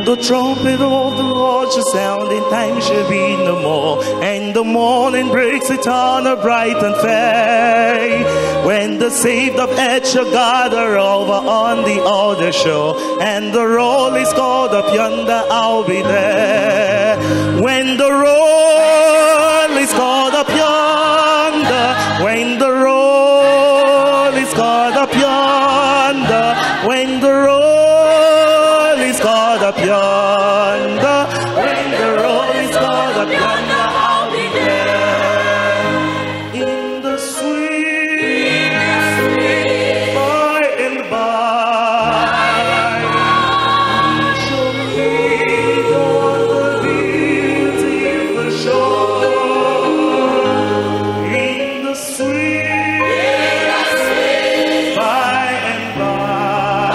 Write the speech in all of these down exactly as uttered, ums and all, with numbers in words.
the trumpet of the Lord shall sound, and time shall be no more. And the morning breaks eternal, bright and fair. When the saved of earth shall gather over on the other shore, and the roll is called up yonder, I'll be there. When the roll is called up yonder, when the roll is called up yonder, when the roll is called up yonder, when the roll is called up yonder, I'll be there. In the sweet, sweet by and by, we shall meet on the beautiful shore. In the sweet, sweet by and by,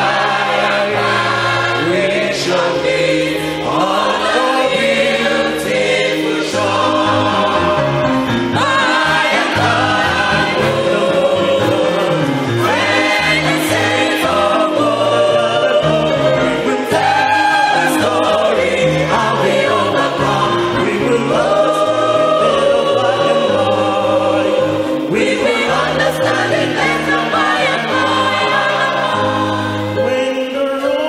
we shall meet on the beautiful shore. By and by, when the Savior comes, we will tell the story how we overcome. We will understand it better by and by. We will understand it better by and by. When the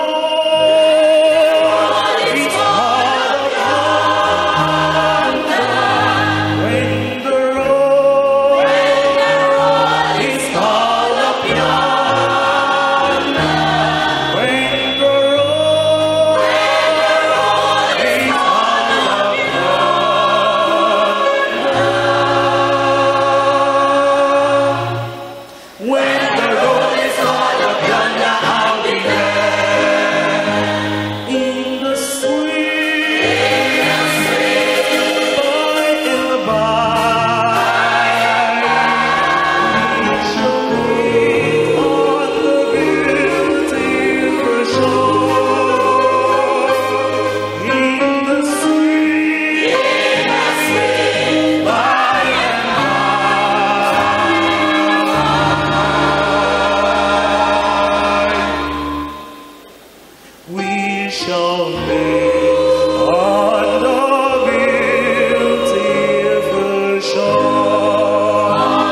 Lord is called upon, when the Lord is called upon, when the Lord is called upon, when the Lord is called up yonder, I'll be there. In the sweet, sweet by and by, we shall meet on the beautiful shore. In the sweet, sweet by and by, we shall meet on the beautiful shore.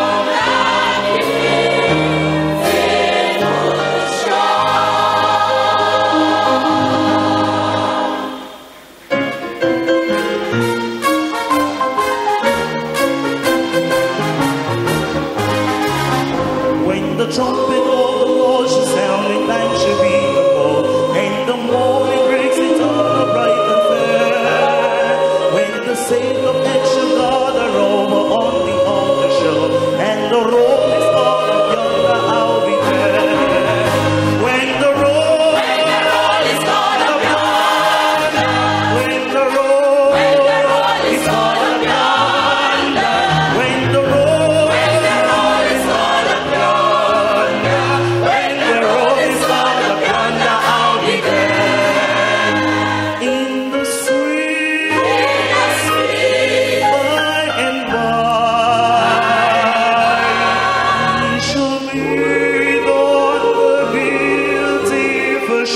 When the trumpet of the Lord shall sound, and time shall be no more, and the morning breaks eternal, bright and fair. When the saints of earth shall gather over on the other shore, and the roll is called up yonder, I'll be there. When the roll is called up yonder, when the roll is called up yonder, when the roll is called up yonder, when the roll is called up yonder, I'll be there. In the sweet, sweet by and by, we shall meet on the beautiful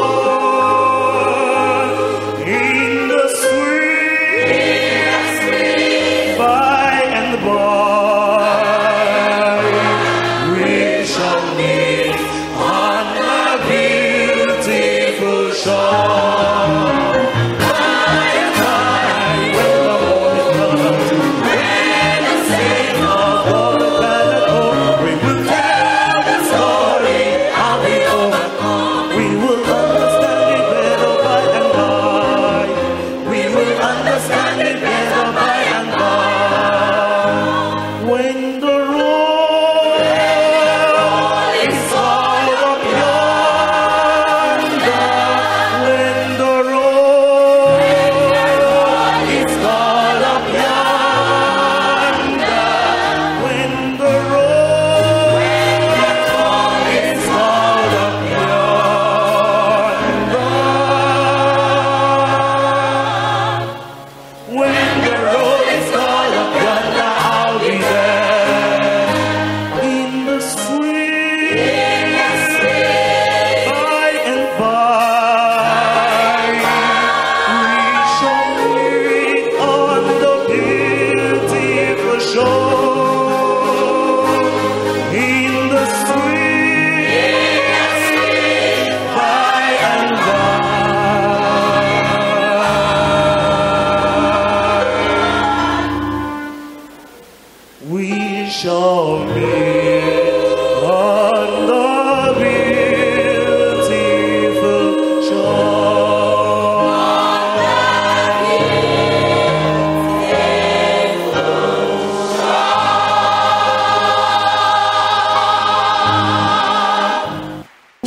shore. In the sweet, sweet by and by, we shall meet on the beautiful shore. By and by, when the morning comes, when the Savior of the planet comes, we will tell the story how we overcome. We will understand it better by and by. We will understand it better by and by. When the roll is called up yonder, when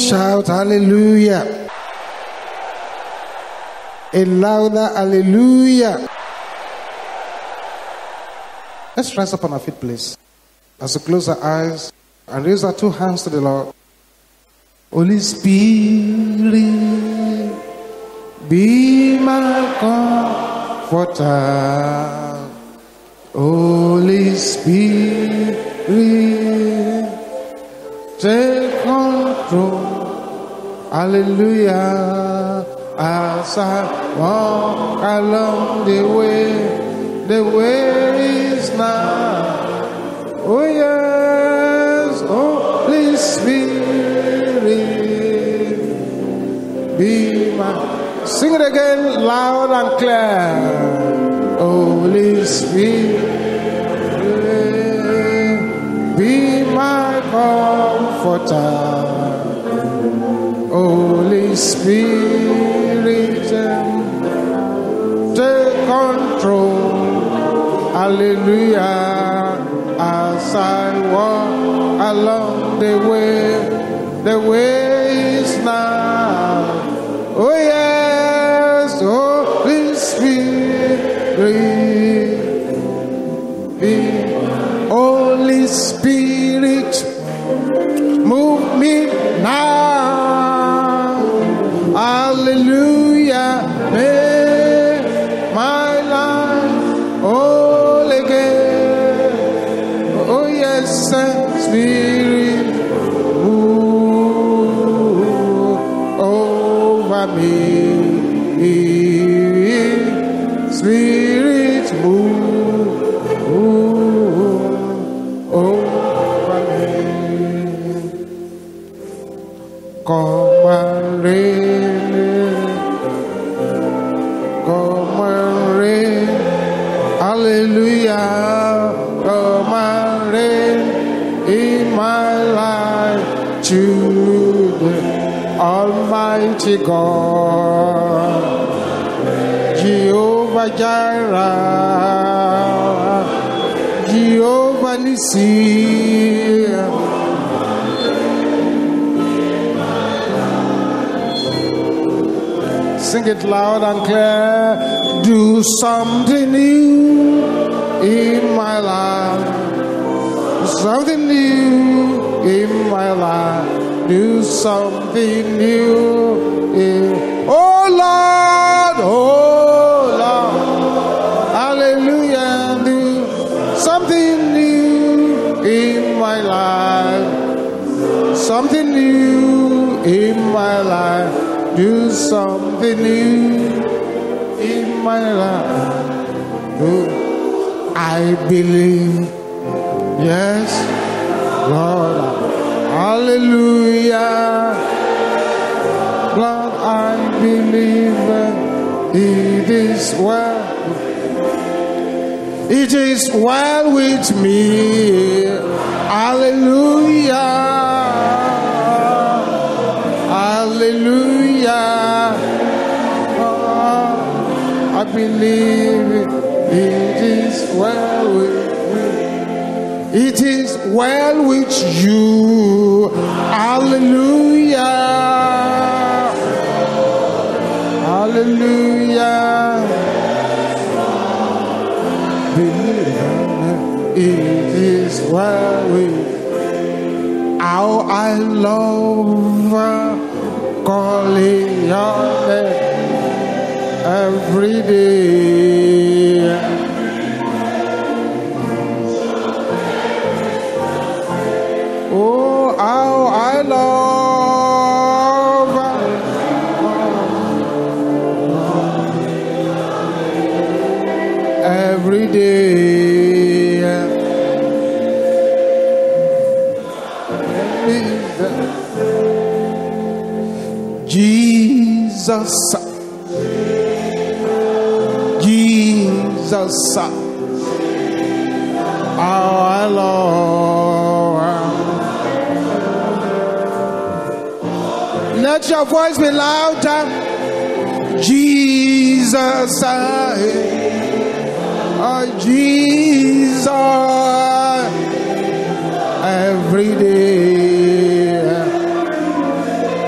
shout hallelujah. A louder hallelujah. Let's rise up on our feet, please. As we close our eyes and raise our two hands to the Lord. Holy Spirit, be my comforter. Holy Spirit, take control. Hallelujah. As I walk along the way, the way is now. Oh yes, Holy Spirit, be my. Sing it again, loud and clear. Holy Spirit, be my comforter. Holy Spirit, take control. Hallelujah. As I walk along the way, the way is now. Oh yes, Holy Spirit, be Holy Spirit, move me now. Hallelujah, make my life whole again. Oh yes, Spirit, move over me. Spirit, move, move over me. Come and reign, come and reign. Hallelujah. Come and reign in my life to the Almighty God. Jehovah Jireh, Jehovah Nissi. Sing it loud and clear. Do something new in my life. Something new in my life. Do something new in. Oh Lord, oh Lord, hallelujah. Do something new in my life. Something new in my life. Do something new in my life. Do I believe? Yes, Lord. Hallelujah. Lord, I believe it is well. It is well with me. Hallelujah. Hallelujah. Oh, I believe it is well with me. It is well with you. Hallelujah. Hallelujah. Believe it is well with. How I love calling your name every day. Oh, how I love every day. Jesus, Jesus, our Lord. Let your voice be louder. Jesus, oh Jesus, every day.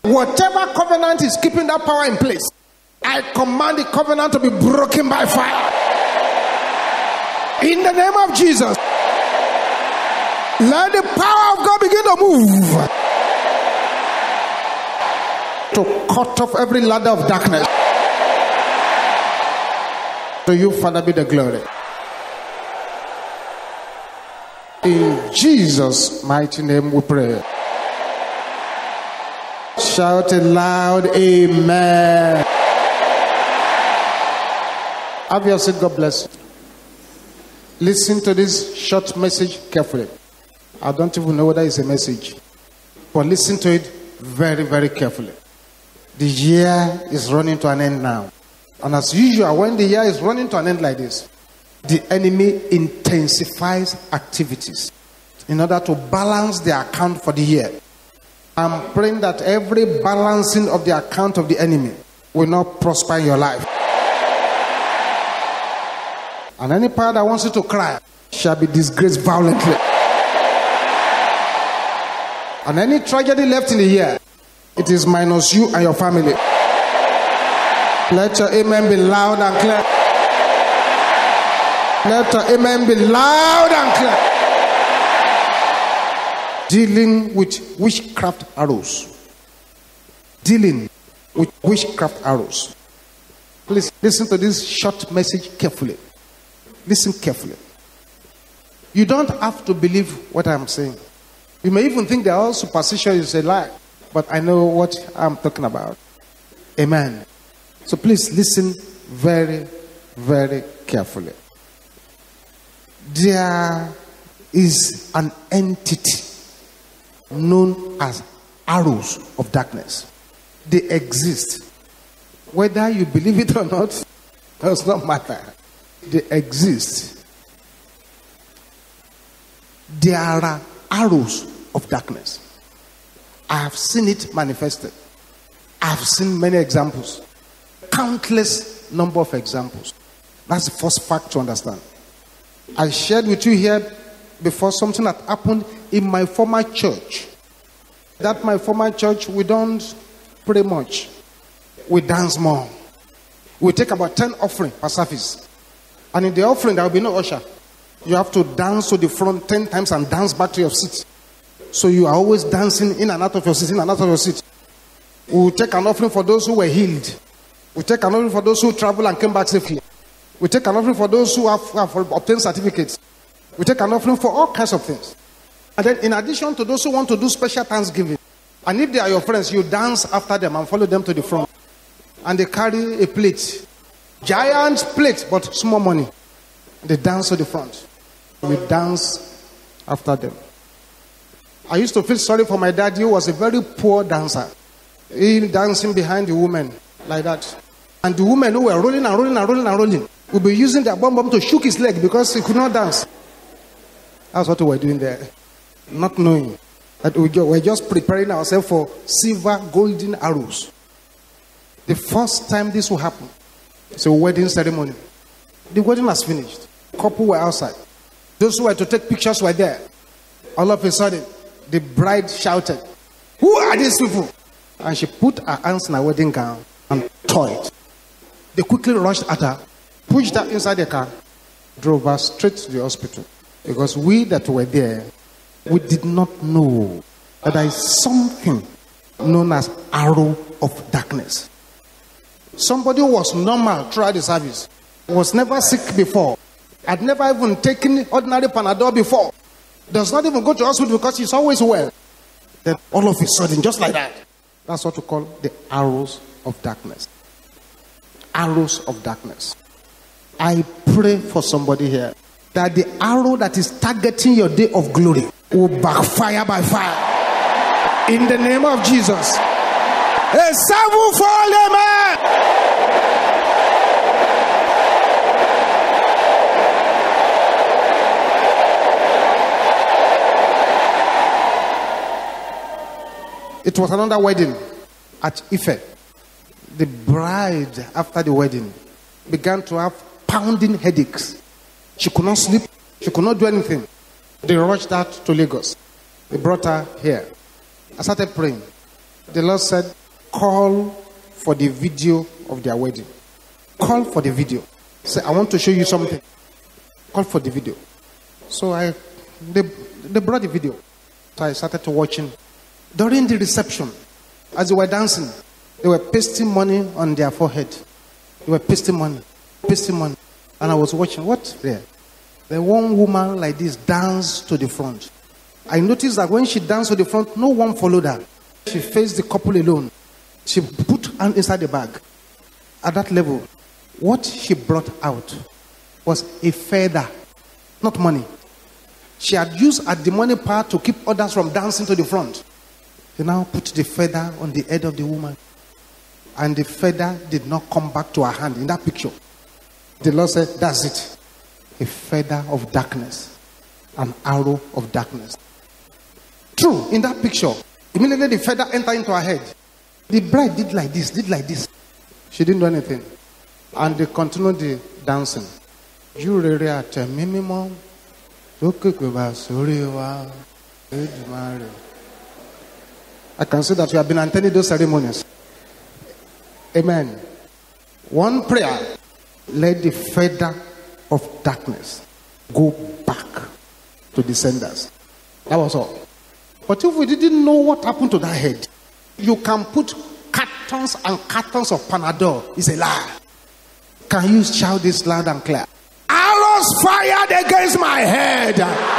Whatever covenant is keeping that power in place, I command the covenant to be broken by fire. In the name of Jesus. Let the power of God begin to move to cut off every ladder of darkness. To you, Father, be the glory. In Jesus' mighty name we pray. Shout a loud amen. Have your seat. God bless you. Listen to this short message carefully. I don't even know whether it's a message, but listen to it very, very carefully. The year is running to an end now. And as usual, when the year is running to an end like this, the enemy intensifies activities in order to balance the account for the year. I'm praying that every balancing of the account of the enemy will not prosper in your life. And any power that wants you to cry shall be disgraced violently. And any tragedy left in the year, it is minus you and your family. Let your amen be loud and clear. Let your amen be loud and clear. Dealing with witchcraft arrows. Dealing with witchcraft arrows. Please listen to this short message carefully. Listen carefully. You don't have to believe what I'm saying. You may even think that all superstition is a lie, but I know what I'm talking about. Amen. So please listen very, very carefully. There is an entity known as arrows of darkness. They exist. Whether you believe it or not, does not matter. They exist. There are arrows of darkness. I have seen it manifested. I have seen many examples. Countless number of examples. That's the first fact to understand. I shared with you here before something that happened in my former church. That my former church, we don't pray much. We dance more. We take about ten offering per service. And in the offering, there will be no usher. You have to dance to the front ten times and dance back to your seat. So you are always dancing in and out of your seat, in and out of your seat. We will take an offering for those who were healed. We take an offering for those who traveled and came back safely. We take an offering for those who have, have obtained certificates. We take an offering for all kinds of things. And then in addition to those who want to do special thanksgiving, and if they are your friends, you dance after them and follow them to the front. And they carry a plate. Giant plate, but small money. They dance to the front. We dance after them. I used to feel sorry for my dad. He was a very poor dancer. He dancing behind the women like that. And the women who were rolling and rolling and rolling and rolling would be using their bum bum to shook his leg because he could not dance. That's what we were doing there. Not knowing that we were just preparing ourselves for silver, golden arrows. The first time this will happen, it's a wedding ceremony. The wedding has finished. Couple were outside. Those who were to take pictures were there. All of a sudden, the bride shouted, "Who are these people?" And she put her hands in her wedding gown and tore it. They quickly rushed at her, pushed her inside the car, drove her straight to the hospital. Because we that were there, we did not know that there is something known as arrow of darkness. Somebody who was normal throughout the service, was never sick before, had never even taken ordinary Panadol before, does not even go to hospital because he's always well. Then all of a sudden, just like that, that's what we call the arrows of darkness. Arrows of darkness. I pray for somebody here that the arrow that is targeting your day of glory will backfire by fire. In the name of Jesus. A sevenfold amen. It was another wedding at Ife. The bride, after the wedding, began to have pounding headaches. She could not sleep. She could not do anything. They rushed her to Lagos. They brought her here. I started praying. The Lord said, call for the video of their wedding. Call for the video. Say, I want to show you something. Call for the video. So I, they, they brought the video. So I started to watching. During the reception, as they were dancing, they were pasting money on their forehead. They were pasting money, pasting money. And I was watching. What? There. The one woman like this danced to the front. I noticed that when she danced to the front, no one followed her. She faced the couple alone. She put hand inside the bag. At that level, what she brought out was a feather, not money. She had used at the money part to keep others from dancing to the front. She now put the feather on the head of the woman. And the feather did not come back to her hand in that picture. The Lord said, that's it. A feather of darkness. An arrow of darkness. True, in that picture, immediately the feather entered into her head. The bride did like this, did like this. She didn't do anything. And they continued the dancing. You really are a minimum. I can see that you have been attending those ceremonies. Amen. One prayer. Let the feather of darkness go back to the senders. That was all. But if we didn't know what happened to that head, you can put cartons and cartons of Panadol. It's a lie. Can you shout this loud and clear? Arrows fired against my head.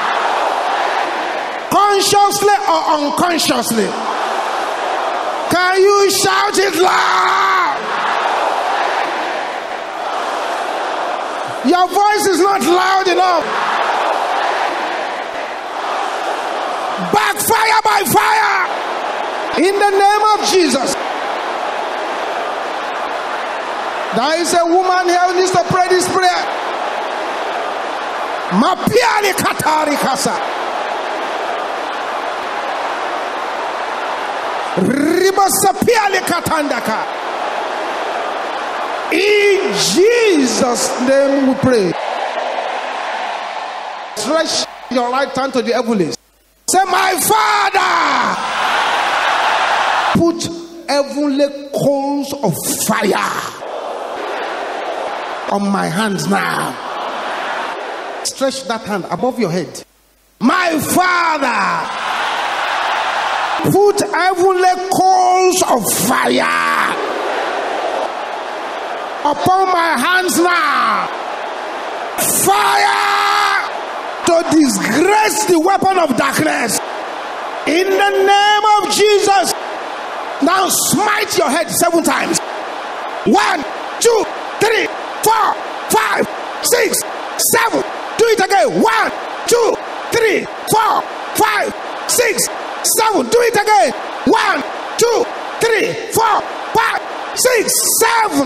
Consciously or unconsciously. Can you shout it loud? Your voice is not loud enough. Backfire by fire. In the name of Jesus. There is a woman here who needs to pray this prayer. Mapiali katari kasa. Ribasapiali katandaka. In Jesus' name we pray. Stretch your right hand to the heavens. Say, my Father, put heavenly coals of fire on my hands now. Stretch that hand above your head. My Father, put heavenly coals of fire upon my hands now. Fire to disgrace the weapon of darkness. In the name of Jesus. Now smite your head seven times. One, two, three, four, five, six, seven. Do it again. One, two, three, four, five, six, seven. Do it again. One, two, three, four, five, six, seven.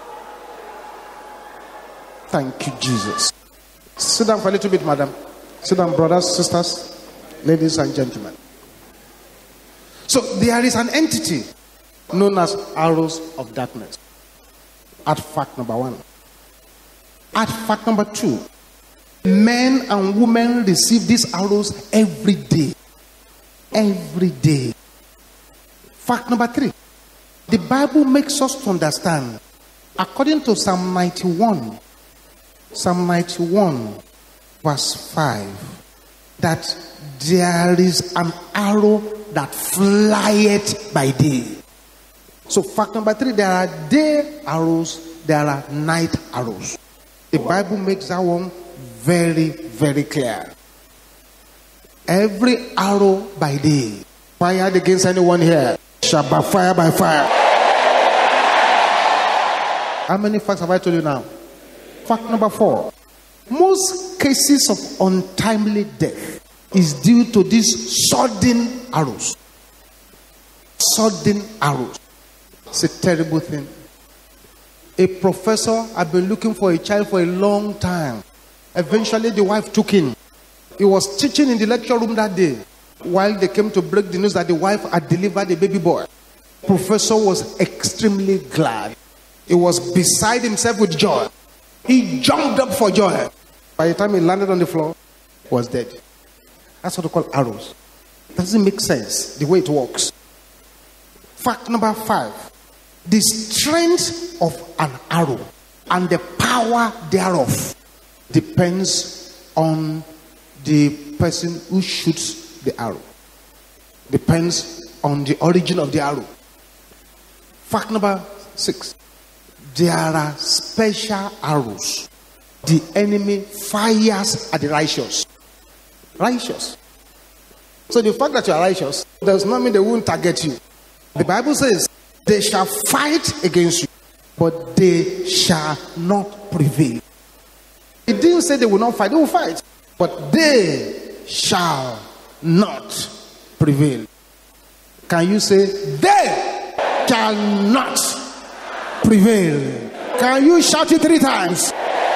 Thank you, Jesus. Sit down for a little bit, madam. Sit down, brothers, sisters, ladies and gentlemen. So there is an entity known as arrows of darkness. At fact number one. At fact number two. Men and women receive these arrows every day. Every day. Fact number three. The Bible makes us to understand, according to Psalm ninety-one, Psalm ninety-one, verse five, that there is an arrow that flieth by day. So fact number three, there are day arrows, there are night arrows. The Bible makes that one very, very clear. Every arrow by day fired against anyone here shall be fire by fire. How many facts have I told you now? Fact number four. Most cases of untimely death is due to these sudden arrows. Sudden arrows. It's a terrible thing. A professor had been looking for a child for a long time. Eventually the wife took him. He was teaching in the lecture room that day. While they came to break the news that the wife had delivered a baby boy, professor was extremely glad. He was beside himself with joy. He jumped up for joy. By the time he landed on the floor, he was dead. That's what we call arrows. It doesn't make sense the way it works. Fact number five. The strength of an arrow and the power thereof depends on the person who shoots the arrow. Depends on the origin of the arrow. Fact number six. There are special arrows the enemy fires at the righteous. Righteous. So the fact that you are righteous does not mean they won't target you. The Bible says they shall fight against you, but they shall not prevail. It didn't say they will not fight. They will fight, but they shall not prevail. Can you say they shall not prevail? Can you shout it three times?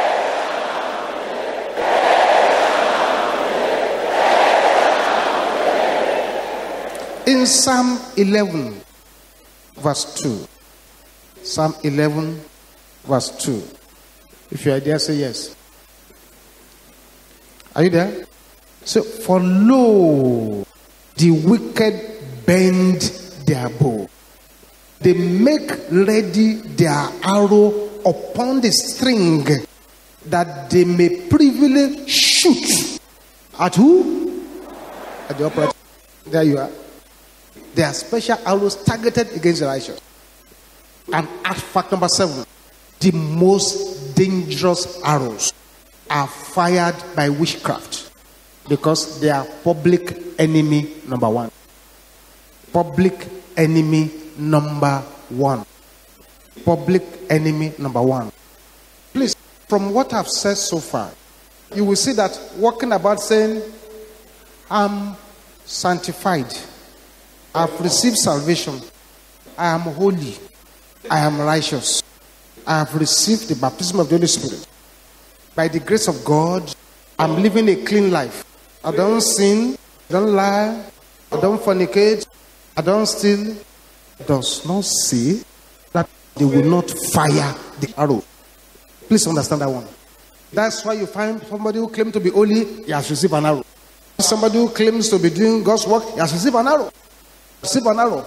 In Psalm eleven, verse two. Psalm eleven, verse two. If you are there, say yes. Are you there? So, for lo, the wicked bend their bow. They make ready their arrow upon the string, that they may privily shoot at who? At the upright. There you are. There are special arrows targeted against the righteous. And at fact number seven, the most dangerous arrows are fired by witchcraft, because they are public enemy number one. Public enemy number one. Public enemy number one. Please, from what I've said so far, you will see that walking about saying, I'm sanctified, I've received salvation, I am holy, I am righteous, I have received the baptism of the Holy Spirit. By the grace of God, I'm living a clean life. I don't sin, I don't lie, I don't fornicate, I don't steal. Does not say that they will not fire the arrow. Please understand that one. That's why you find somebody who claims to be holy, he has received an arrow. Somebody who claims to be doing God's work, he has received an arrow. Receive an arrow.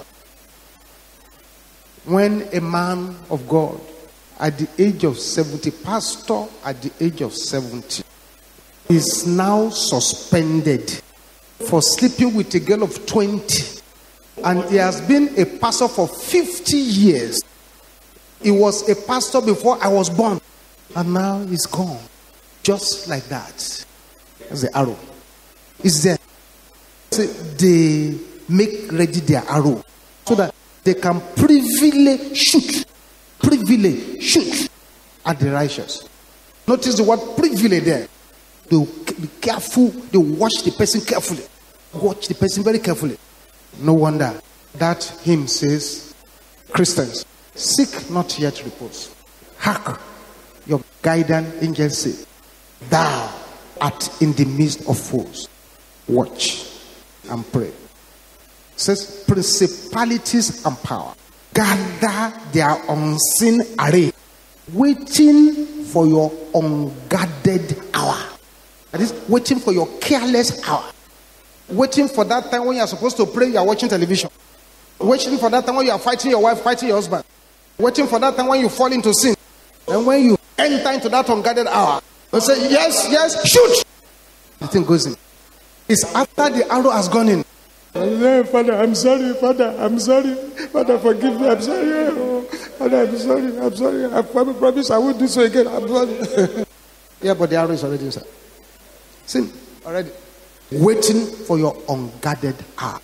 When a man of God at the age of seventy, pastor at the age of seventy, is now suspended for sleeping with a girl of twenty, and he has been a pastor for fifty years. He was a pastor before I was born, and now he's gone, just like that. That's the arrow. It's there. So they make ready their arrow so that they can privily shoot, privily shoot at the righteous. Notice the word privily there. They will be careful. They will watch the person carefully. Watch the person very carefully. No wonder that hymn says, Christians, seek not yet repose. Hark, your guardian angel say, thou art in the midst of foes. Watch and pray. It says, principalities and power gather their unseen array, waiting for your unguarded hour. That is, waiting for your careless hour. Waiting for that time when you are supposed to pray, you are watching television. Waiting for that time when you are fighting your wife, fighting your husband. Waiting for that time when you fall into sin. And when you enter into that unguarded hour, you say, yes, yes, shoot. The thing goes in. It's after the arrow has gone in. Father, I'm sorry, Father, I'm sorry. Father, forgive me, I'm sorry. Oh, Father, I'm sorry, I'm sorry. I promise I won't do so again. I'm sorry. Yeah, but the arrow is already inside. Sin, already. Waiting for your unguarded hour.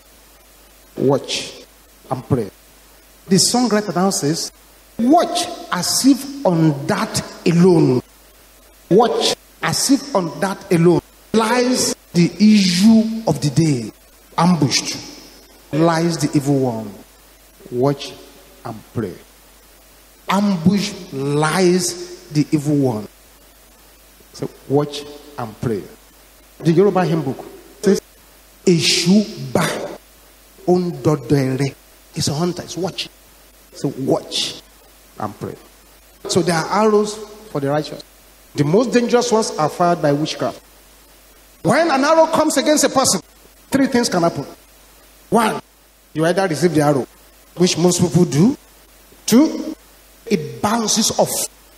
Watch and pray. The songwriter now says, watch as if on that alone. Watch as if on that alone lies the issue of the day. Ambushed lies the evil one. Watch and pray. Ambush lies the evil one. So watch and pray. The Yoruba hymn book says, Eshu ba ondodere. It's a hunter, it's watching. So watch and pray. So there are arrows for the righteous. The most dangerous ones are fired by witchcraft. When an arrow comes against a person, three things can happen. One, you either receive the arrow. which most people do. Two, it bounces off.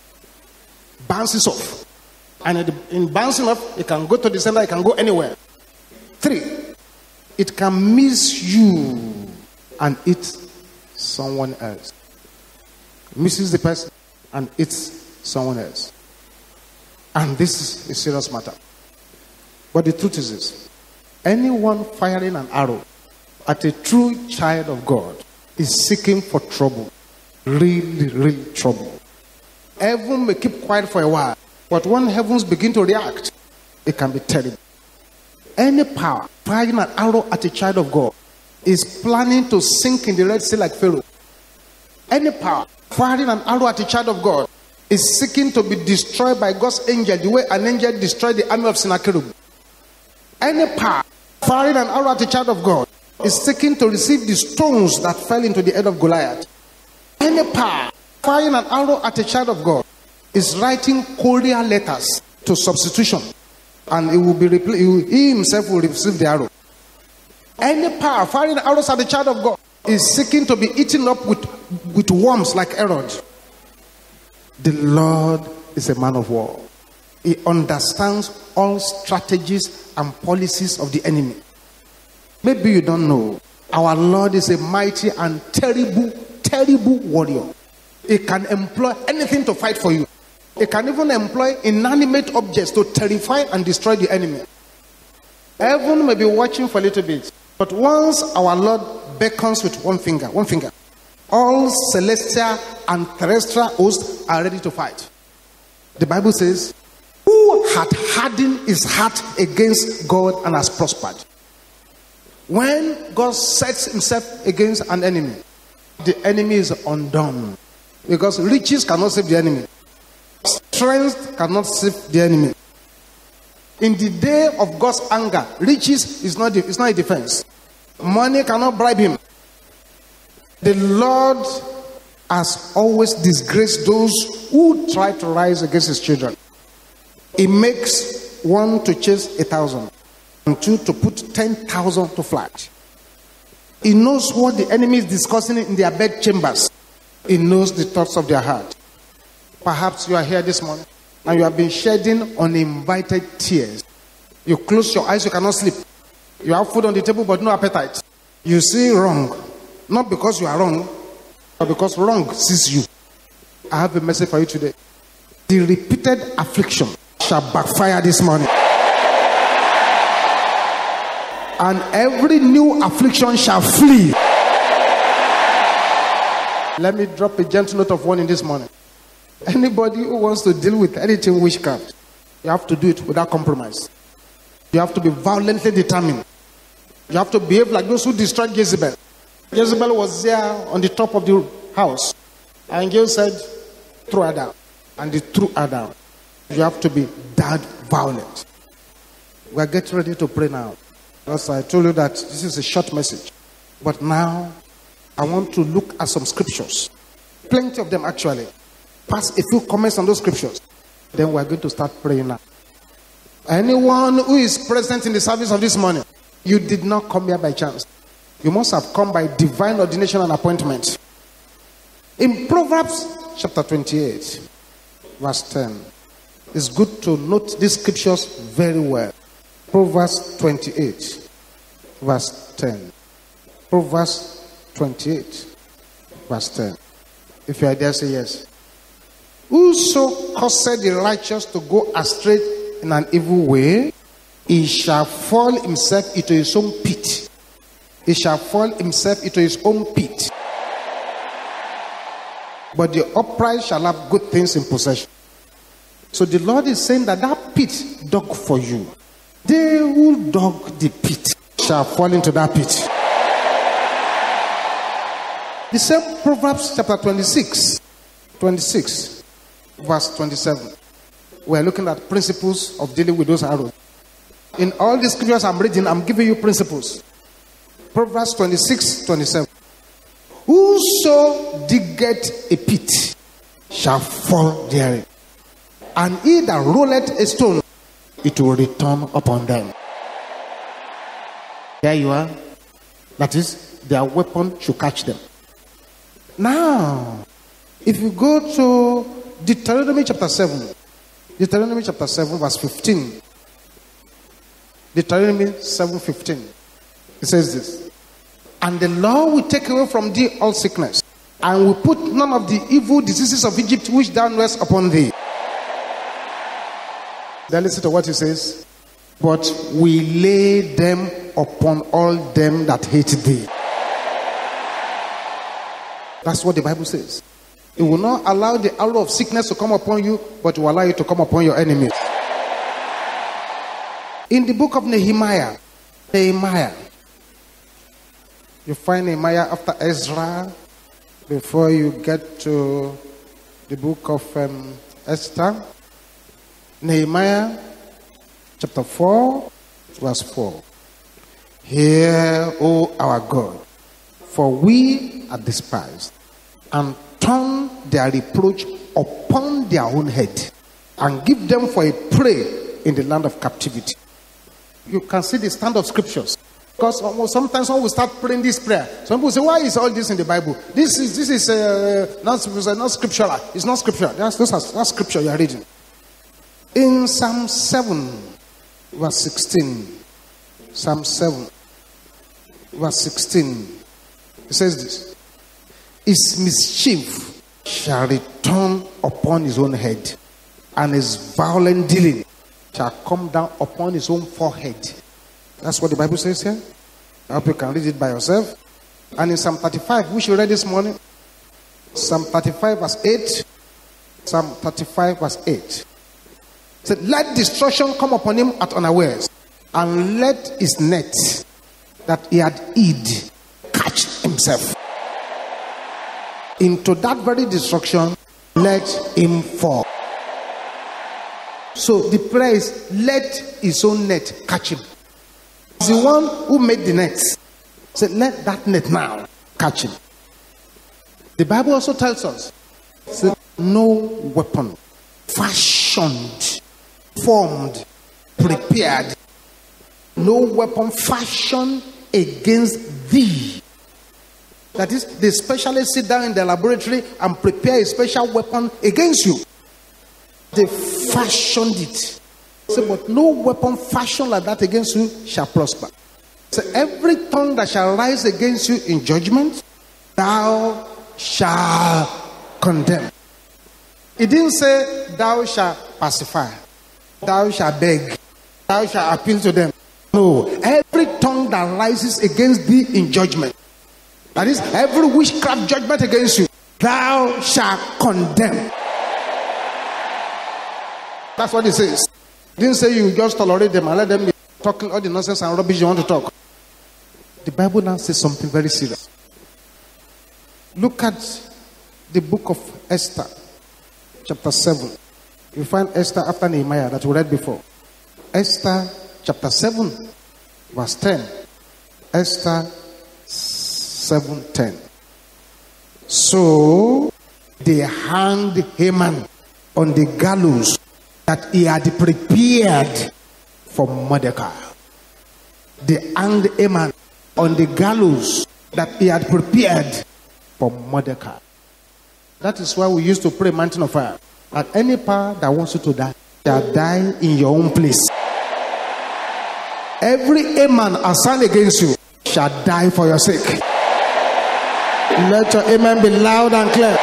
Bounces off. And in bouncing off, it can go to the center, it can go anywhere. Three, it can miss you and eat someone else. Misses the person and eats someone else. And this is a serious matter. But the truth is this: anyone firing an arrow at a true child of God is seeking for trouble. Really, really trouble. Heaven may keep quiet for a while, but when heavens begin to react, it can be terrible. Any power firing an arrow at a child of God is planning to sink in the Red Sea like Pharaoh. Any power firing an arrow at a child of God is seeking to be destroyed by God's angel, the way an angel destroyed the army of Sennacherib. Any power firing an arrow at a child of God is seeking to receive the stones that fell into the head of Goliath. Any power firing an arrow at a child of God is writing courier letters to substitution, and it will be repl- he himself will receive the arrow. Any power firing arrows at the child of God is seeking to be eaten up with, with worms like Herod. The Lord is a man of war. He understands all strategies and policies of the enemy. Maybe you don't know, our Lord is a mighty and terrible, terrible warrior. He can employ anything to fight for you. He can even employ inanimate objects to terrify and destroy the enemy. Heaven may be watching for a little bit, but once our Lord beckons with one finger, one finger, all celestial and terrestrial hosts are ready to fight. The Bible says, who had hardened his heart against God and has prospered? When God sets himself against an enemy, the enemy is undone. Because riches cannot save the enemy. Strength cannot save the enemy. In the day of God's anger, riches is not, it's not a defense. Money cannot bribe him. The Lord has always disgraced those who try to rise against his children. He makes one to chase a thousand, and two to put ten thousand to flight. He knows what the enemy is discussing in their bed chambers. He knows the thoughts of their heart. Perhaps you are here this morning and you have been shedding uninvited tears. You close your eyes, you cannot sleep. You have food on the table but no appetite. You see wrong, not because you are wrong, but because wrong sees you. I have a message for you today. The repeated affliction shall backfire this morning. And every new affliction shall flee. Let me drop a gentle note of warning this morning. Anybody who wants to deal with anything witchcraft, you have to do it without compromise. You have to be violently determined. You have to behave like those who destroyed Jezebel. Jezebel was there on the top of the house. And Gail said, throw her down. And they threw her down. You have to be that violent. We are getting ready to pray now. Because I told you that this is a short message. But now, I want to look at some scriptures. Plenty of them actually. Pass a few comments on those scriptures. Then we are going to start praying now. Anyone who is present in the service of this morning, you did not come here by chance. You must have come by divine ordination and appointment. In Proverbs chapter twenty-eight, verse ten, it's good to note these scriptures very well. Proverbs twenty-eight, verse ten. Proverbs twenty-eight, verse ten. If you are there, say yes. Whoso causeth the righteous to go astray in an evil way, he shall fall himself into his own pit. He shall fall himself into his own pit. But the upright shall have good things in possession. So the Lord is saying that that pit dug for you. They who dug the pit shall fall into that pit. The same Proverbs chapter twenty-six, twenty-six, verse twenty-seven. We are looking at principles of dealing with those arrows. In all the scriptures I'm reading, I'm giving you principles. Proverbs twenty-six, twenty-seven. Whoso diggeth a pit shall fall therein, and he that rolleth a stone, it will return upon them. There you are. That is, their weapon should catch them. Now, if you go to Deuteronomy chapter seven, Deuteronomy chapter seven, verse fifteen. Deuteronomy seven fifteen. It says this. And the Lord will take away from thee all sickness, and will put none of the evil diseases of Egypt which thou knowest upon thee. Then listen to what he says. But we lay them upon all them that hate thee. That's what the Bible says. It will not allow the arrow of sickness to come upon you, but will allow it to come upon your enemies. In the book of Nehemiah, Nehemiah, you find Nehemiah after Ezra, before you get to the book of um, Esther. Nehemiah chapter four, verse four. Hear, O our God, for we are despised, and turn their reproach upon their own head, and give them for a prey in the land of captivity. You can see the stand of scriptures. Because sometimes when we start praying this prayer, some people say, why is all this in the Bible? This is this is uh, not, not scriptural. It's not scriptural. That's, that's, that's scripture you are reading. In Psalm seven, verse sixteen. Psalm seven, verse sixteen. It says this. His mischief shall return upon his own head, and his violent dealing shall come down upon his own forehead. That's what the Bible says here. I hope you can read it by yourself. And in Psalm thirty-five, which we read this morning, Psalm thirty-five verse eight, Psalm thirty-five verse eight. It said, let destruction come upon him at unawares, and let his net that he had hid catch himself. Into that very destruction, let him fall. So the prayer is, let his own net catch him. He's the one who made the net. So let that net now catch him. The Bible also tells us, so no weapon fashioned, formed, prepared, no weapon fashioned against thee. That is, they specially sit down in the laboratory and prepare a special weapon against you. They fashioned it. So, but no weapon fashioned like that against you shall prosper. So every tongue that shall rise against you in judgment, thou shalt condemn. It didn't say thou shalt pacify, thou shalt beg, thou shalt appeal to them. No, every tongue that rises against thee in judgment, that is, every witchcraft judgment against you, thou shalt condemn. That's what it says. It didn't say you just tolerate them and let them be talking all the nonsense and rubbish you want to talk. The Bible now says something very serious. Look at the book of Esther, chapter seven. You find Esther after Nehemiah that we read before. Esther chapter seven, verse ten. Esther seven ten. So they hanged Haman on the gallows that he had prepared for Mordecai. They hanged Haman on the gallows that he had prepared for Mordecai. That is why we used to pray mountain of fire. And any power that wants you to die shall die in your own place. Every Haman assigned against you shall die for your sake. Let your amen be loud and clear.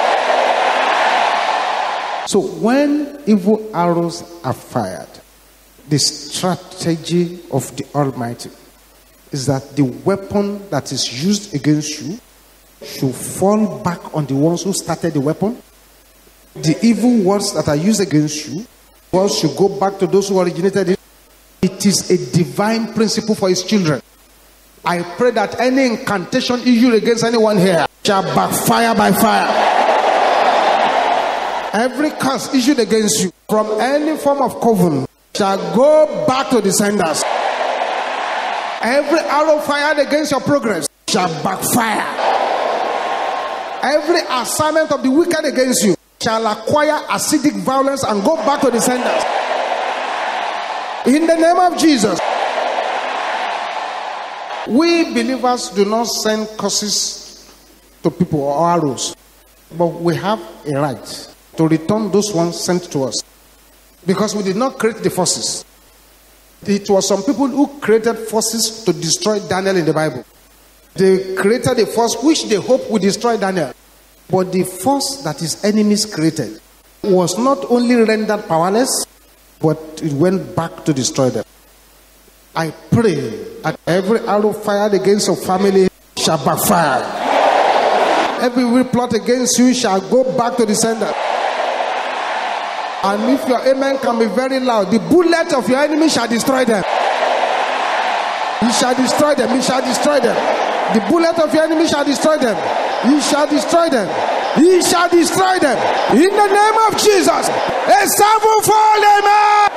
So when evil arrows are fired, the strategy of the Almighty is that the weapon that is used against you should fall back on the ones who started the weapon. The evil words that are used against you, words should go back to those who originated it. It is a divine principle for his children. I pray that any incantation issued against anyone here shall backfire by fire. Every curse issued against you from any form of covenant shall go back to the senders. Every arrow fired against your progress shall backfire. Every assignment of the wicked against you shall acquire acidic violence and go back to the senders. In the name of Jesus. We believers do not send curses to people or arrows. But we have a right to return those ones sent to us. Because we did not create the forces. It was some people who created forces to destroy Daniel in the Bible. They created a force which they hope would destroy Daniel. But the force that his enemies created was not only rendered powerless, but it went back to destroy them. I pray that every arrow fired against your family shall backfire. Every will plot against you shall go back to the sender. And if your amen can be very loud, the bullet of your enemy shall destroy them. He shall destroy them. He shall destroy them. The bullet of your enemy shall destroy them. He shall destroy them. He shall destroy them. In the name of Jesus. A sevenfold amen.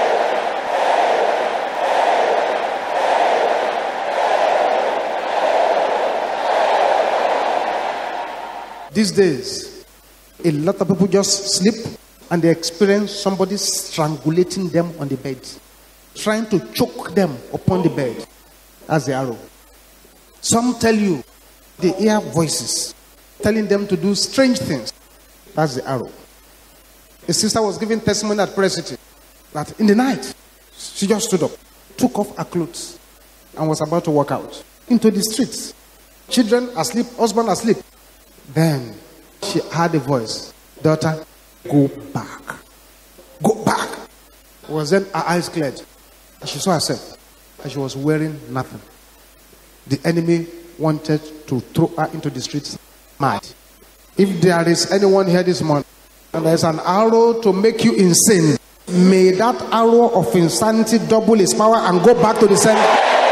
These days, a lot of people just sleep and they experience somebody strangulating them on the bed, trying to choke them upon the bed. That's the arrow. Some tell you they hear voices telling them to do strange things. That's the arrow. A sister was giving testimony at Prayer City that in the night she just stood up, took off her clothes, and was about to walk out into the streets. Children asleep, husband asleep. Then she heard a voice, daughter, go back. Go back. It was then her eyes cleared. And she saw herself. And she was wearing nothing. The enemy wanted to throw her into the streets mad. If there is anyone here this morning, and there's an arrow to make you insane, may that arrow of insanity double its power and go back to the center.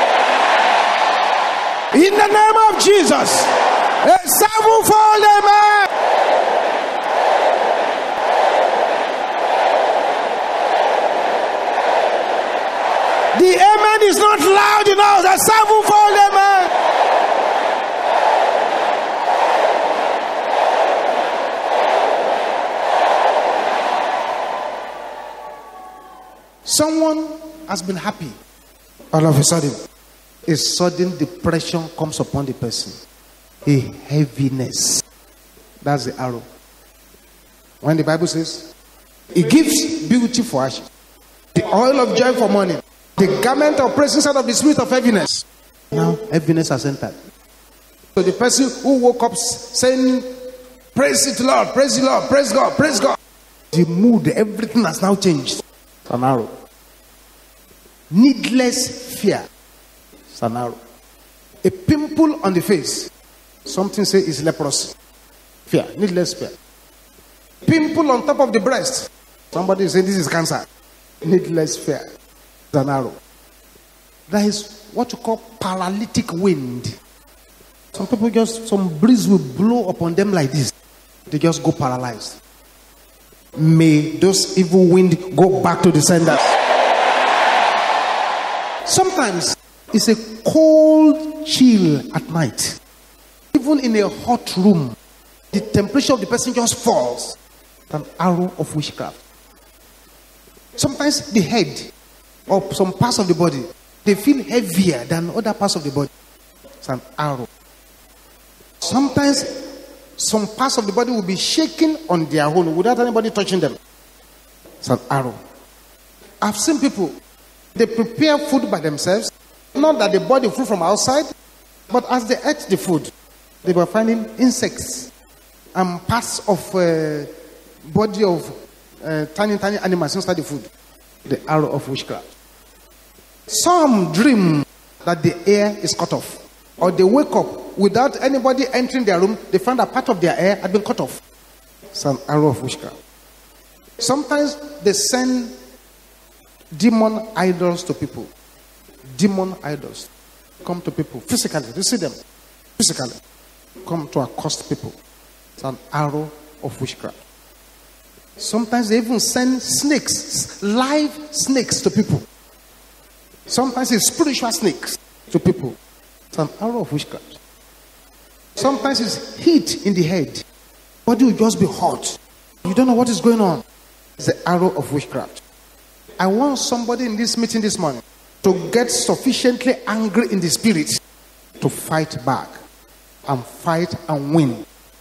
In the name of Jesus. A sevenfold amen. The amen is not loud enough. A sevenfold amen. Someone has been happy. All of a sudden, a sudden depression comes upon the person. A heaviness. That's the arrow. When the Bible says, it gives beauty for ashes, the oil of joy for mourning, the garment of praise instead of the spirit of heaviness. Now heaviness has entered. So the person who woke up saying, praise it Lord, praise the Lord, praise God, praise God. The mood, everything has now changed. It's an arrow. Needless fear. It's an arrow. A pimple on the face. Something say is leprosy. Fear, needless fear. Pimple on top of the breast. Somebody say this is cancer. Needless fear. It's an arrow. There is what you call paralytic wind. Some people just, some breeze will blow upon them like this. They just go paralyzed. May those evil wind go back to the senders. Sometimes it's a cold chill at night. Even in a hot room, the temperature of the person just falls. An arrow of witchcraft. Sometimes the head or some parts of the body, they feel heavier than other parts of the body. It's an arrow. Sometimes some parts of the body will be shaking on their own without anybody touching them. It's an arrow. I've seen people, they prepare food by themselves. Not that the body food from outside, but as they ate the food, they were finding insects and parts of uh, body of uh, tiny, tiny animals inside the food. The arrow of witchcraft. Some dream that the air is cut off. Or they wake up without anybody entering their room. They find that part of their hair had been cut off. It's an arrow of witchcraft. Sometimes they send demon idols to people. Demon idols come to people physically. You see them physically. Come to accost people. It's an arrow of witchcraft. Sometimes they even send snakes, live snakes to people. Sometimes it's spiritual snakes to people. It's an arrow of witchcraft. Sometimes it's heat in the head. Body will just be hot. You don't know what is going on. It's the arrow of witchcraft. I want somebody in this meeting this morning to get sufficiently angry in the spirit to fight back and fight and win.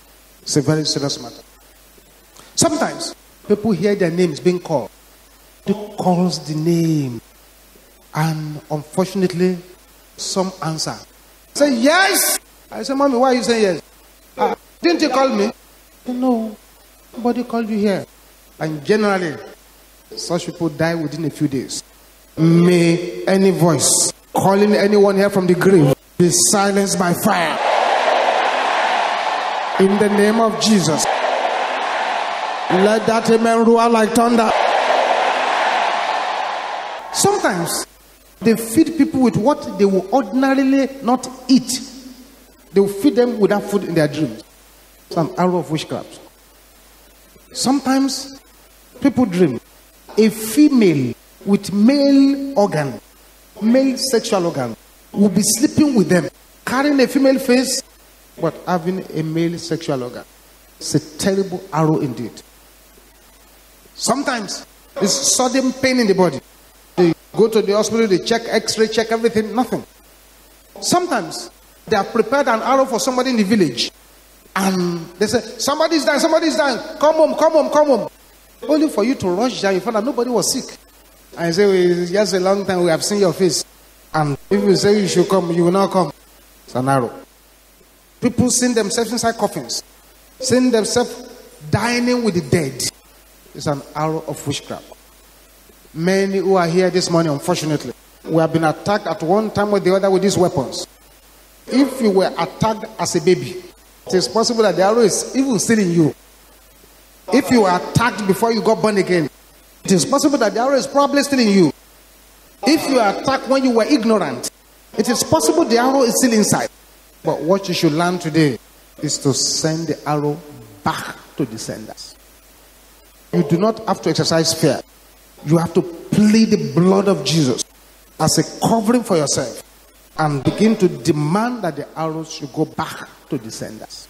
It's a very serious matter. Sometimes people hear their names being called. They calls the name. And unfortunately, some answer. Say yes. I say, Mommy, why are you saying yes? Uh, didn't you call me? No. Nobody called you here. And generally, such people die within a few days. May any voice calling anyone here from the grave be silenced by fire. In the name of Jesus. Let that amen roar like thunder. Sometimes they feed people with what they will ordinarily not eat. They will feed them without food in their dreams. It's an arrow of witchcraft. Sometimes people dream a female with male organ, male sexual organ, will be sleeping with them, carrying a female face, but having a male sexual organ. It's a terrible arrow indeed. Sometimes it's sudden pain in the body. They go to the hospital, they check x-ray, check everything, nothing. Sometimes they have prepared an arrow for somebody in the village, and they say, somebody's dying, somebody's dying, come home, come home, come home. Only for you to rush down, you find that nobody was sick. And you say, well, it's just a long time we have seen your face. And if you say you should come, you will not come. It's an arrow. People seeing themselves inside coffins, seeing themselves dining with the dead. It's an arrow of witchcraft. Many who are here this morning, unfortunately, we have been attacked at one time or the other with these weapons. If you were attacked as a baby, it is possible that the arrow is even still in you. If you were attacked before you got born again, it is possible that the arrow is probably still in you. If you were attacked when you were ignorant, it is possible the arrow is still inside. But what you should learn today is to send the arrow back to the senders. You do not have to exercise fear. You have to plead the blood of Jesus as a covering for yourself and begin to demand that the arrows should go back to the senders.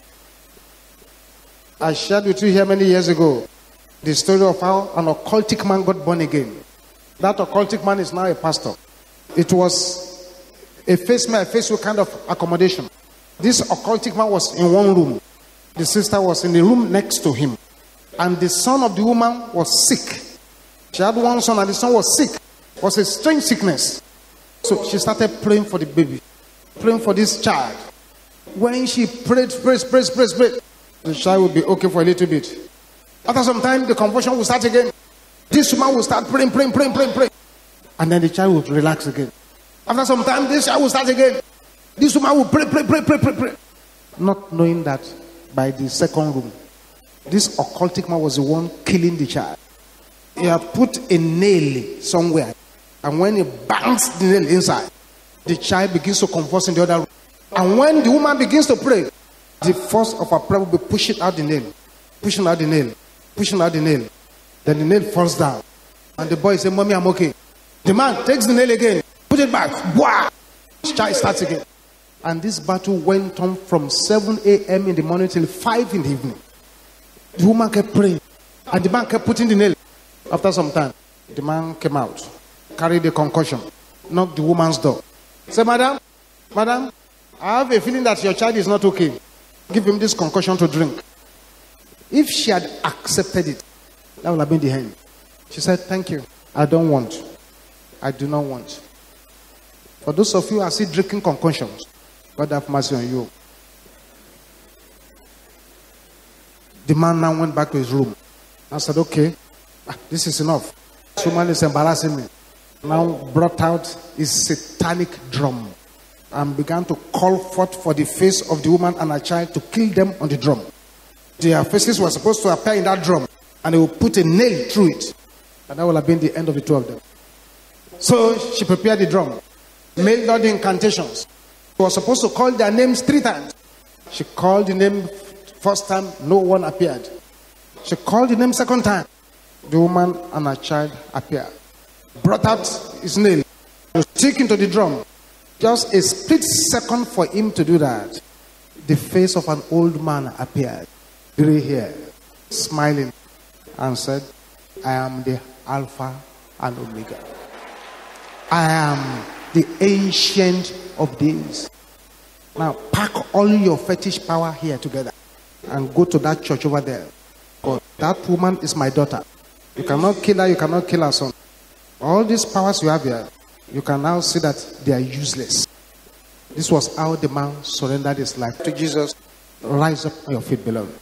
I shared with you here many years ago the story of how an occultic man got born again. That occultic man is now a pastor. It was a face me, a face kind of accommodation. This occultic man was in one room. The sister was in the room next to him. And the son of the woman was sick. She had one son and the son was sick. It was a strange sickness. So she started praying for the baby. Praying for this child. When she prayed, prayed, prayed, prayed, prayed, the child will be okay for a little bit. After some time, the convulsion will start again. This woman will start praying, praying, praying, praying, praying. And then the child will relax again. After some time, this child will start again. This woman will pray, pray, pray, pray, pray, pray. Not knowing that by the second room, this occultic man was the one killing the child. He had put a nail somewhere. And when he bangs the nail inside, the child begins to convulse in the other room. And when the woman begins to pray, the force of her prayer will be pushing out the nail. Pushing out the nail. Pushing out the nail. Then the nail falls down. And the boy says, Mommy, I'm okay. The man takes the nail again. Put it back. Wah! The child starts again. And this battle went on from seven a.m. in the morning till five in the evening. The woman kept praying. And the man kept putting the nail. After some time, the man came out. Carried the concussion. Knocked the woman's door. Said, Madam, Madam, I have a feeling that your child is not okay. Give him this concussion to drink. If she had accepted it, that would have been the end. She said, thank you. I don't want. I do not want. For those of you who are still drinking concussions, God have mercy on you. The man now went back to his room. I said, okay, ah, this is enough. This woman is embarrassing me. Now brought out his satanic drum and began to call forth for the face of the woman and her child to kill them on the drum. Their faces were supposed to appear in that drum, and they will put a nail through it, and that will have been the end of the two of them. So she prepared the drum, made all the incantations. She was supposed to call their names three times. She called the name first time, no one appeared. She called the name second time. The woman and her child appeared. Brought out his nail, stick into the drum. Just a split second for him to do that. The face of an old man appeared, gray hair, smiling, and said, I am the Alpha and Omega. I am the Ancient of Days. Now pack all your fetish power here together and go to that church over there. But that woman is my daughter. You cannot kill her, you cannot kill her son. All these powers you have here, you can now see that they are useless. This was how the man surrendered his life to Jesus. Rise up on your feet, beloved.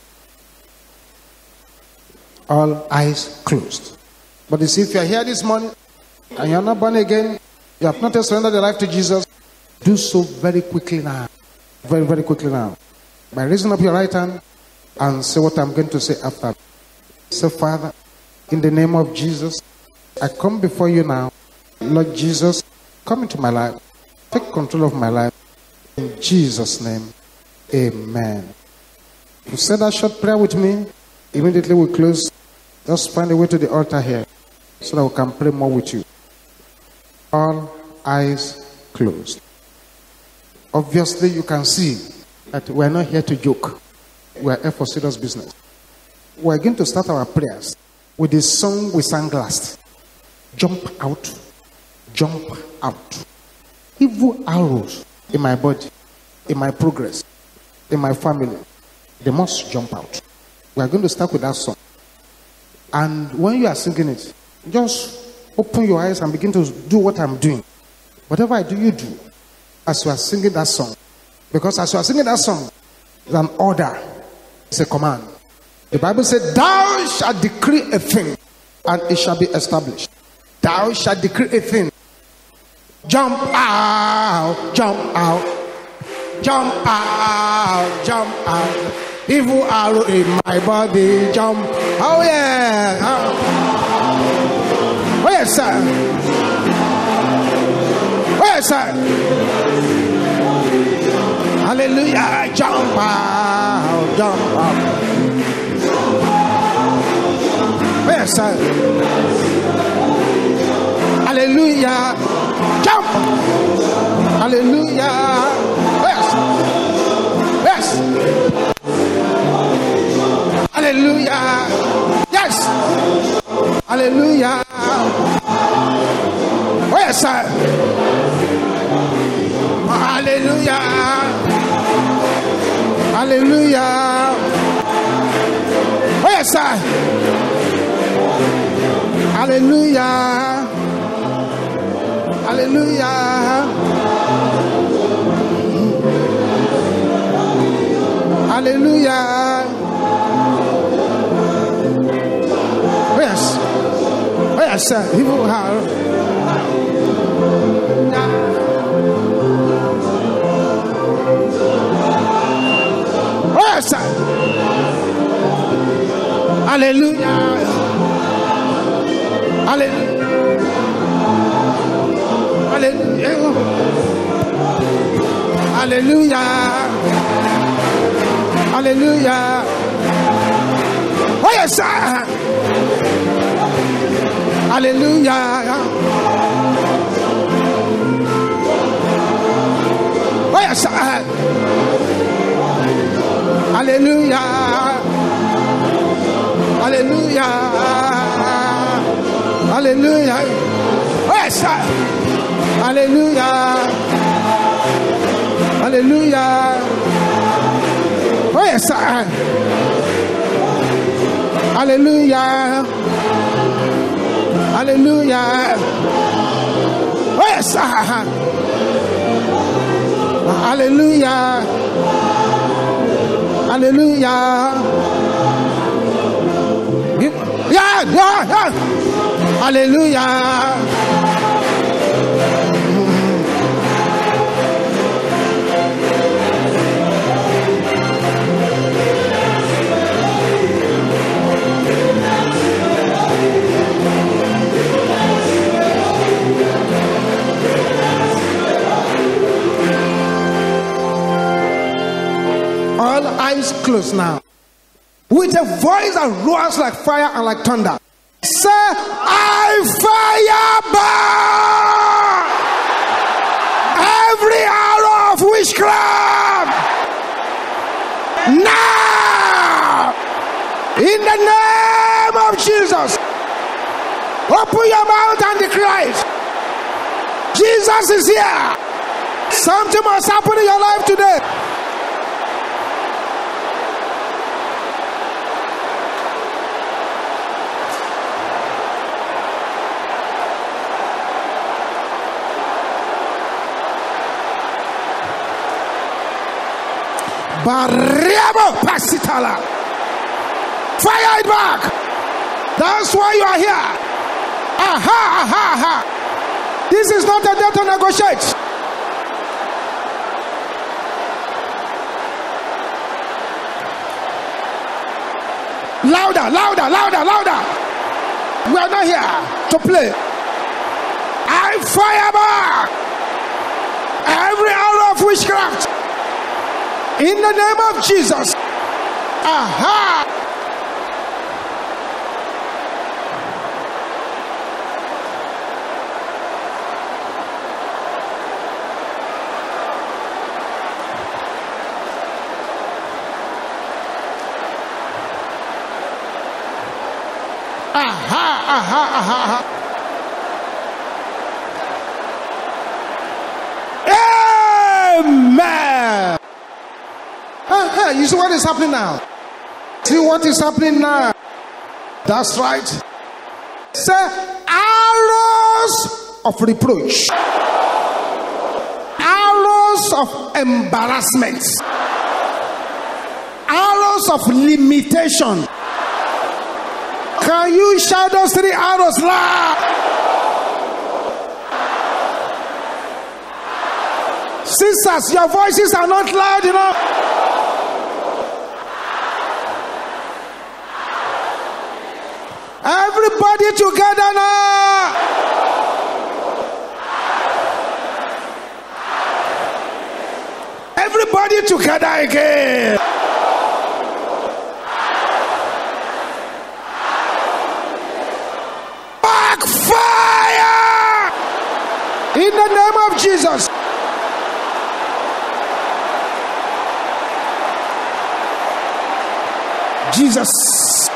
All eyes closed. But you see, if you are here this morning and you are not born again, you have not yet surrendered your life to Jesus, do so very quickly now. Very, very quickly now. By raising up your right hand and say what I'm going to say after. Say, Father, in the name of Jesus, I come before you now. Lord Jesus, come into my life. Take control of my life. In Jesus' name, amen. You said that short prayer with me. Immediately we close. Just find a way to the altar here so that we can pray more with you. All eyes closed. Obviously, you can see that we're not here to joke. We're here for serious business. We're going to start our prayers with the song we sang last. Jump out. Jump out. Evil arrows in my body, in my progress, in my family, they must jump out. We are going to start with that song. And when you are singing it, just open your eyes and begin to do what I'm doing. Whatever I do, you do. As you are singing that song. Because as you are singing that song, it's an order. It's a command. The Bible said, thou shalt decree a thing, and it shall be established. Thou shalt decree a thing. Jump out, jump out, jump out, jump out. Evil arrow in my body, jump. Oh yeah. Oh, oh yes, sir. Oh yes, sir. Hallelujah. Jump out, jump out. Oh yes, sir. Hallelujah. Jump. Hallelujah. Yes. Yes. Hallelujah. Yes. Hallelujah. Oh yes, sir. Hallelujah. Hallelujah. Oh yes, sir. Hallelujah. Hallelujah. Hallelujah. Oh yes. Oh yes, sir. He will have. Oh yes, sir. Hallelujah. Hallelujah. Hallelujah. Hallelujah. Hallelujah. Oh yes, sir. Hallelujah. Oh yes, sir. Hallelujah. Hallelujah. Hallelujah. Oh yes, sir. Hallelujah. Hallelujah. Oh yes, sir. Hallelujah. Hallelujah. Oh yes, sir. Hallelujah. Hallelujah. Yeah, yeah, yeah. Hallelujah. All eyes closed now. With a voice that roars like fire and like thunder. Say, I fire burn every arrow of witchcraft now. In the name of Jesus. Open your mouth and declare it. Jesus is here. Something must happen in your life today. Abariabo Pasitala. Fire it back. That's why you are here. Aha, aha, aha. This is not a day to negotiate. Louder, louder, louder, louder. We are not here to play. I fire back every arrow of witchcraft in the name of Jesus. Aha. Aha, aha, aha, aha. Amen. Uh-huh. You see what is happening now? See what is happening now? That's right. Say arrows of reproach, arrows of embarrassment, arrows of limitation. Can you shout those three arrows loud? Sisters, your voices are not loud enough. Everybody together now. Everybody together again. Backfire in the name of Jesus. Jesus.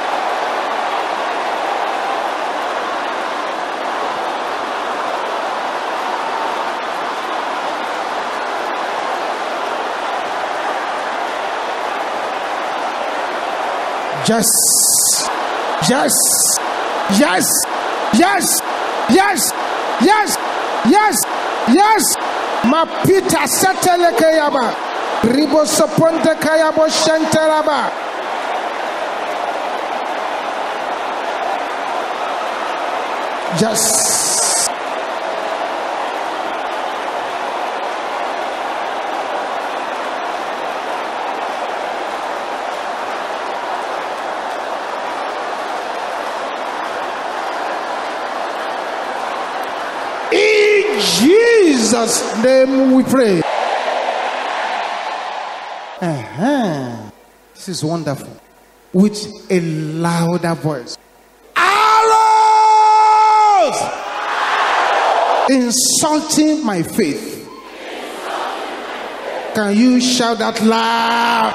Yes. Yes. Yes. Yes. Yes. Yes. Yes. Yes. Mapita satele kayaba. Ribo soponte kayabo shenteraba. Yes. In Jesus' name we pray. Uh-huh. This is wonderful. With a louder voice. Insulting my faith. Can you shout that loud?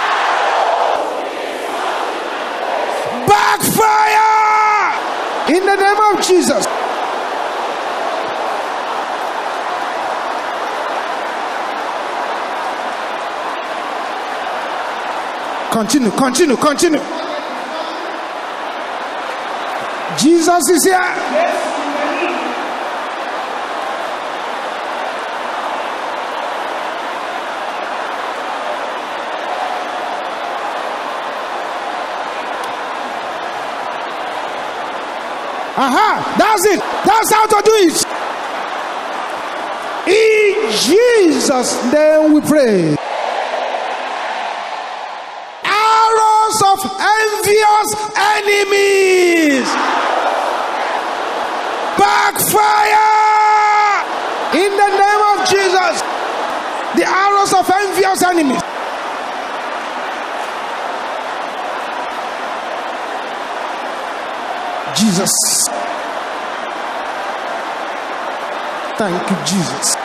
Backfire in the name of Jesus. Continue, continue, continue. Jesus is here. Yes. Aha, that's it. That's how to do it. In Jesus' name we pray. Arrows of envious enemies. Backfire in the name of Jesus. The arrows of envious enemies. Jesus. Thank you, Jesus.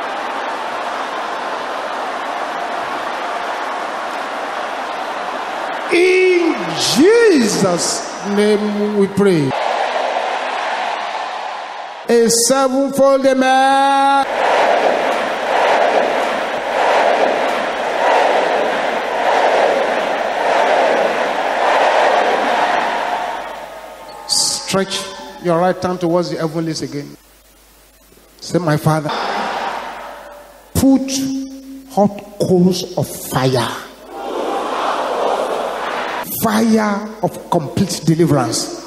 In Jesus' name we pray. A sevenfold amen. Stretch your right hand towards the heavens again. Say, my Father, put hot coals of fire fire of complete deliverance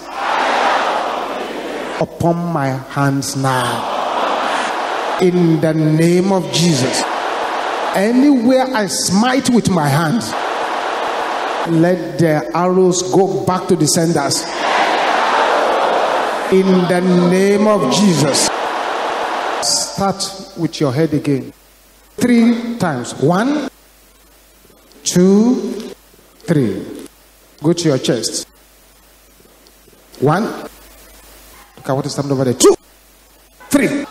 upon my hands now. In the name of Jesus. Anywhere I smite with my hand, let the arrows go back to the senders. In the name of Jesus. Start with your head again. Three times. One, two, three. Go to your chest. One. Look at what is happening over there. Two, three.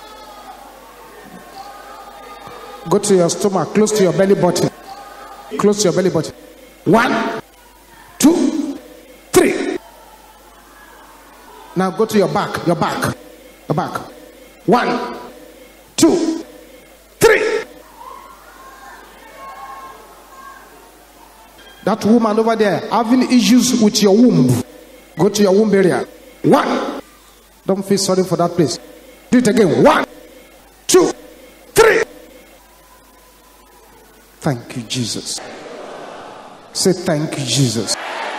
Go to your stomach, close to your belly button. Close to your belly button. One, two, three. Now go to your back, your back, your back. One, two, three. That woman over there having issues with your womb. Go to your womb area. One. Don't feel sorry for that place. Do it again. One, two, three. Thank you, Jesus. Say thank you, Jesus.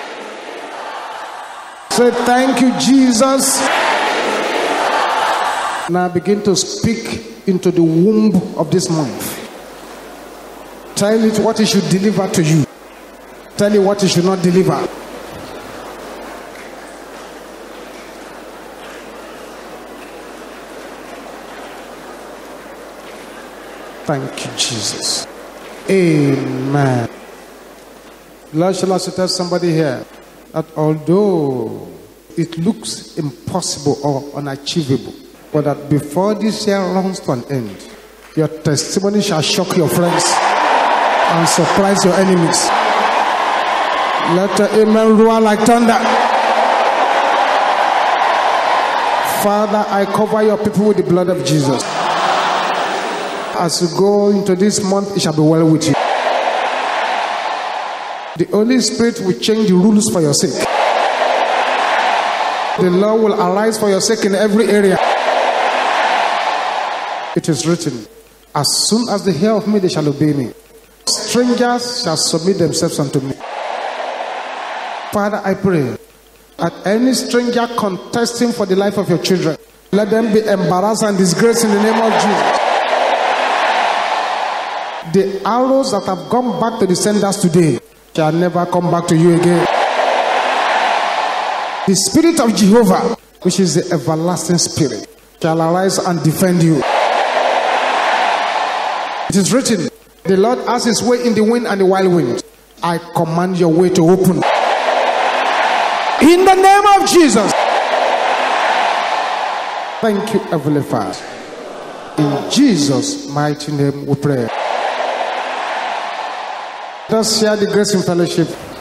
Say thank you, Jesus. Now begin to speak into the womb of this month. Tell it what it should deliver to you. Tell it what it should not deliver. Thank you, Jesus. Amen. Lord, shall I tell somebody here that although it looks impossible or unachievable, but that before this year runs to an end, your testimony shall shock your friends and surprise your enemies. Let the amen roar like thunder. Father, I cover your people with the blood of Jesus. As you go into this month, it shall be well with you. The Holy Spirit will change the rules for your sake. The Lord will arise for your sake in every area. It is written, as soon as they hear of me, they shall obey me. Strangers shall submit themselves unto me. Father, I pray that any stranger contesting for the life of your children, let them be embarrassed and disgraced in the name of Jesus. The arrows that have gone back to the senders today shall never come back to you again. The Spirit of Jehovah, which is the everlasting Spirit, shall arise and defend you. It is written, the Lord has his way in the wind and the wild wind. I command your way to open. In the name of Jesus. Thank you, Heavenly Father. In Jesus' mighty name we pray. Let us share the grace in fellowship.